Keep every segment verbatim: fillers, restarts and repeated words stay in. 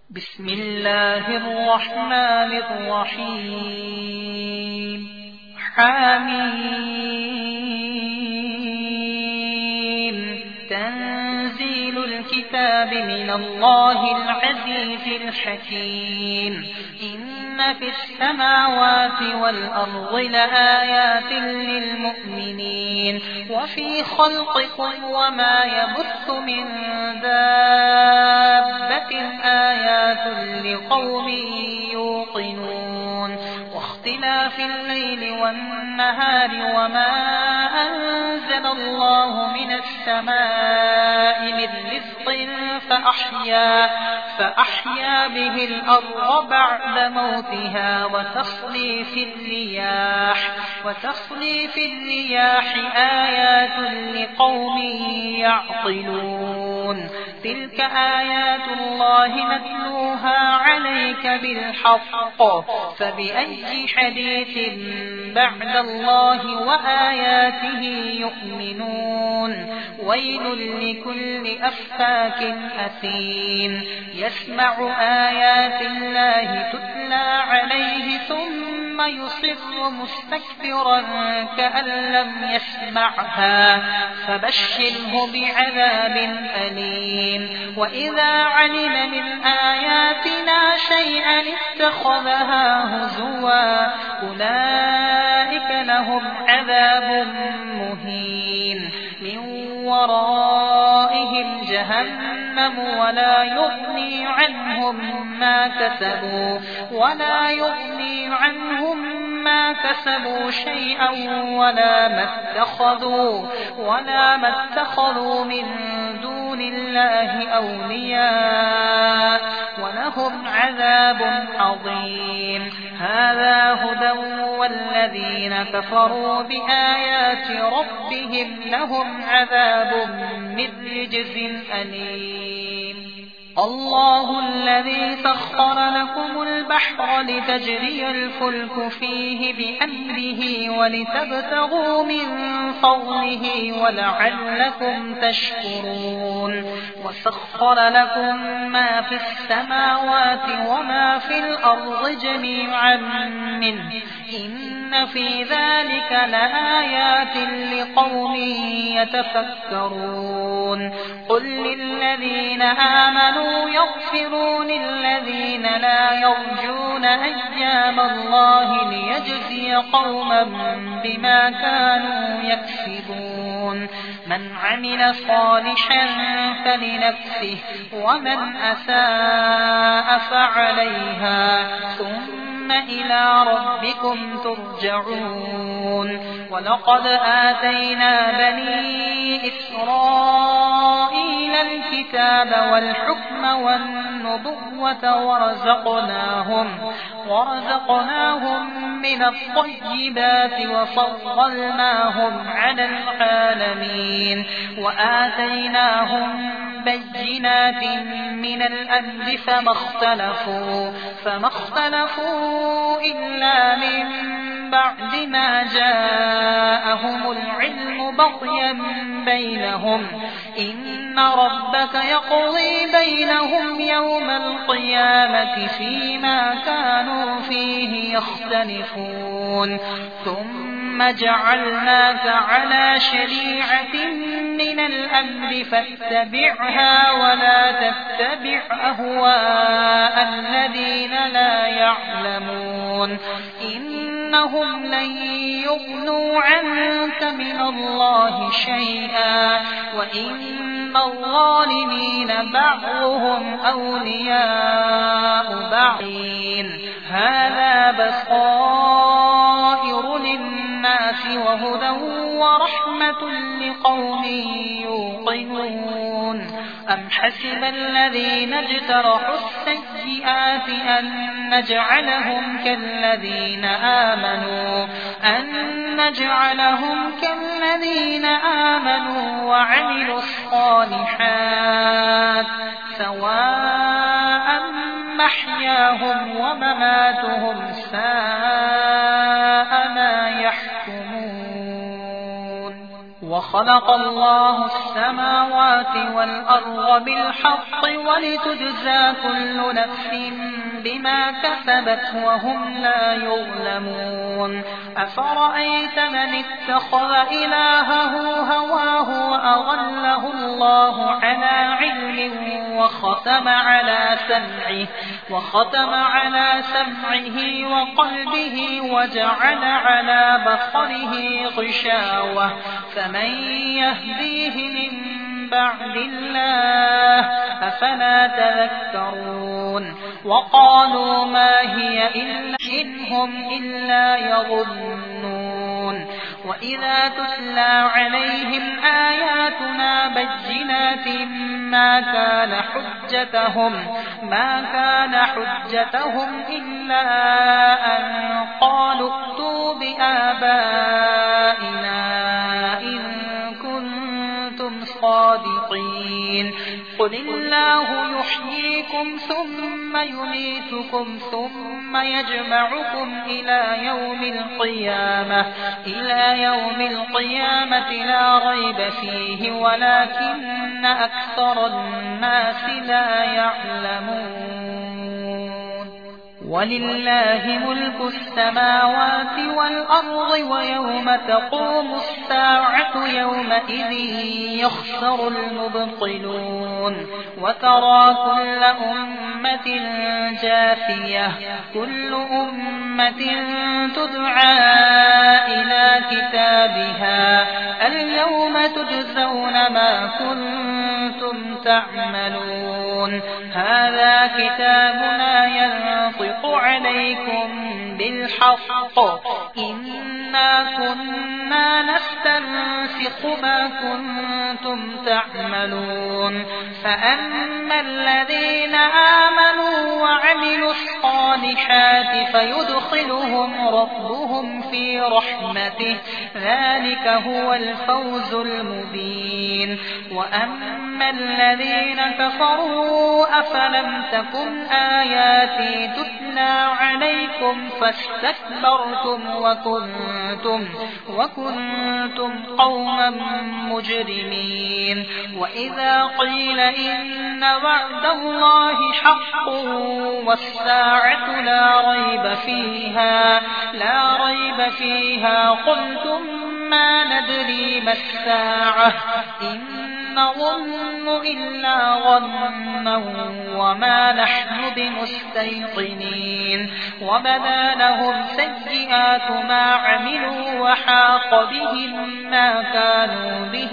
بسم الله الرحمن الرحيم حميم تنزيل الكتاب من الله العزيز الحكيم إن في السماوات والأرض لآيات للمؤمنين وفي خلقكم وما يبث من دابة آيات لقوم يوقنون واختلاف الليل والنهار وما أنزل الله من السماء من رزق فأحيا, فأحيا به الأرض بعد موتها وتصريف الرياح, وتصريف الرياح آيات لقوم يعقلون تلك آيات الله نتلوها عليك بالحق فبأي حديث بعد الله وآياته يؤمنون ويل لكل أفاك أثيم يسمع آيات الله تتلى عليه ثم يصر مستكبرا كأن لم يسمعها فبشره بعذاب أليم وإذا علم من آياتنا شيئا اتخذها هزوا أولئك لهم عذاب مهين من ورائهم جهنم ولا يغني عنهم ما كسبوا ولا يغني عنهم ما كسبوا شيئا ولا ما اتخذوا ولا ما اتخذوا من دون الله أولياء ولهم عذاب عظيم هذا هدى والذين كفروا بآيات ربهم لهم عذاب من رجز أليم الله الذي سخر لكم البحر لتجري الفلك فيه بأمره ولتبتغوا من فضله ولعلكم تشكرون وسخر لكم ما في السماوات وما في الأرض جميعا منه إن في ذلك لآيات لقوم يتفكرون قل للذين آمنوا يغفروا للذين لا يرجون أيام الله ليجزي قوما بما كانوا يكسبون من عمل صالحا فلنفسه ومن أساء فعليها ثم إلى ربكم ترجعون ولقد آتينا بني إسرائيل الكتاب والحكم والنبوة ورزقناهم, ورزقناهم من الطيبات وفضلناهم على العالمين وآتيناهم بينات من الأمر فما اختلفوا, فما اختلفوا إلا من بعد ما جاءهم العلم بغيا بينهم إن ربك يقضي بينهم يوم القيامة فيما كانوا فيه يختلفون ثم جعلناك على شريعة من الأمر فاتبعها ولا تتبع أهواء الذين لا يعلمون إنهم لن يغنوا عنك من الله شيئا وإن الظالمين بعضهم أولياء بعض هذا بصائر للناس وهدى ورحمة لقوم يوقنون أم حسب الذين اجترحوا السيئات أن نجعلهم كالذين آمنوا أن نجعلهم كالذين آمنوا وعملوا الصالحات سواء محياهم ومماتهم ساء ما يحكمون وخلق الله السماوات والأرض بالحق ولتجزى كل نفس بما كسبت وهم لا يظلمون أفرأيت من اتخذ إلهه هواه وأضله الله على علم وختم على سمعه وختم على سمعه وقلبه وجعل على بصره غشاوة فمن يهديه من بعد الله أفلا تذكرون وقالوا ما هي إلا إنهم إلا يظنون وإذا تتلى عليهم آياتنا بينات ما كان حجتهم ما كان حجتهم إلا أن قالوا ائتوا بآبائنا إن كنتم صادقين قل الله يحييكم ثم يميتكم ثم يجمعكم إلى يوم القيامة إلى يوم القيامة لا ريب فيه ولكن أكثر الناس لا يعلمون ولله ملك السماوات والأرض ويوم تقوم الساعة يومئذ يخسر المبطلون وترى كل أمة جاثية كل أمة تدعى إلى كتابها اليوم تجزون ما كنتم تعملون هذا كتابنا ينطق عليكم بالحق إنا كنا نستنسخ ما كنتم تعملون فأما الذين آمنوا وعملوا الصالحات فيدخلهم ربهم في رحمته ذلك هو الفوز المبين وأما الذين كفروا أفلم تكن آياتي تتلى عليكم فاستكبرتم وكنتم, وكنتم قوما مجرمين وإذا قيل إن وعد الله حق والساعة لا ريب فيها لا ريب فيها قلتم ما ندري ما الساعة إن نظن إلا ظنا وما نحن بمستيقنين وبدا لهم سيئات ما عملوا وحاق بهم ما كانوا به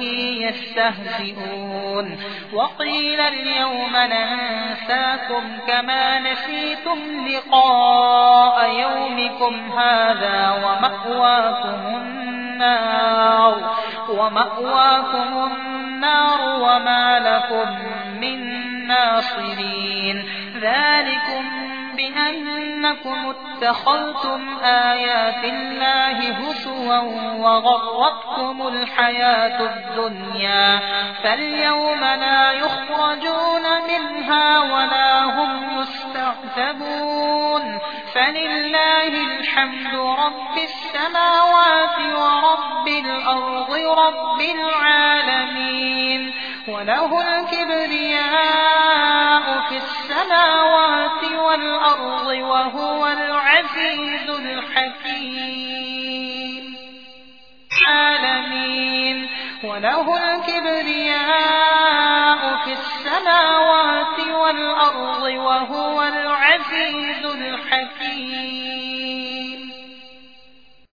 يستهزئون وقيل اليوم ننساكم كما نسيتم لقاء يومكم هذا ومأواكم النار ومأواكم النار وما لكم من ناصرين ذلكم بأنكم اتخذتم آيات الله هزوا وغرتكم الحياة الدنيا فاليوم لا يخرجون منها ولا هم يستعتبون فلله الحمد رب السماوات ورب الأرض رب العالمين وله الكبرياء في السماوات والأرض وهو العزيز الحكيم العالمين وله الكبرياء في السماوات والأرض وهو العزيز الحكيم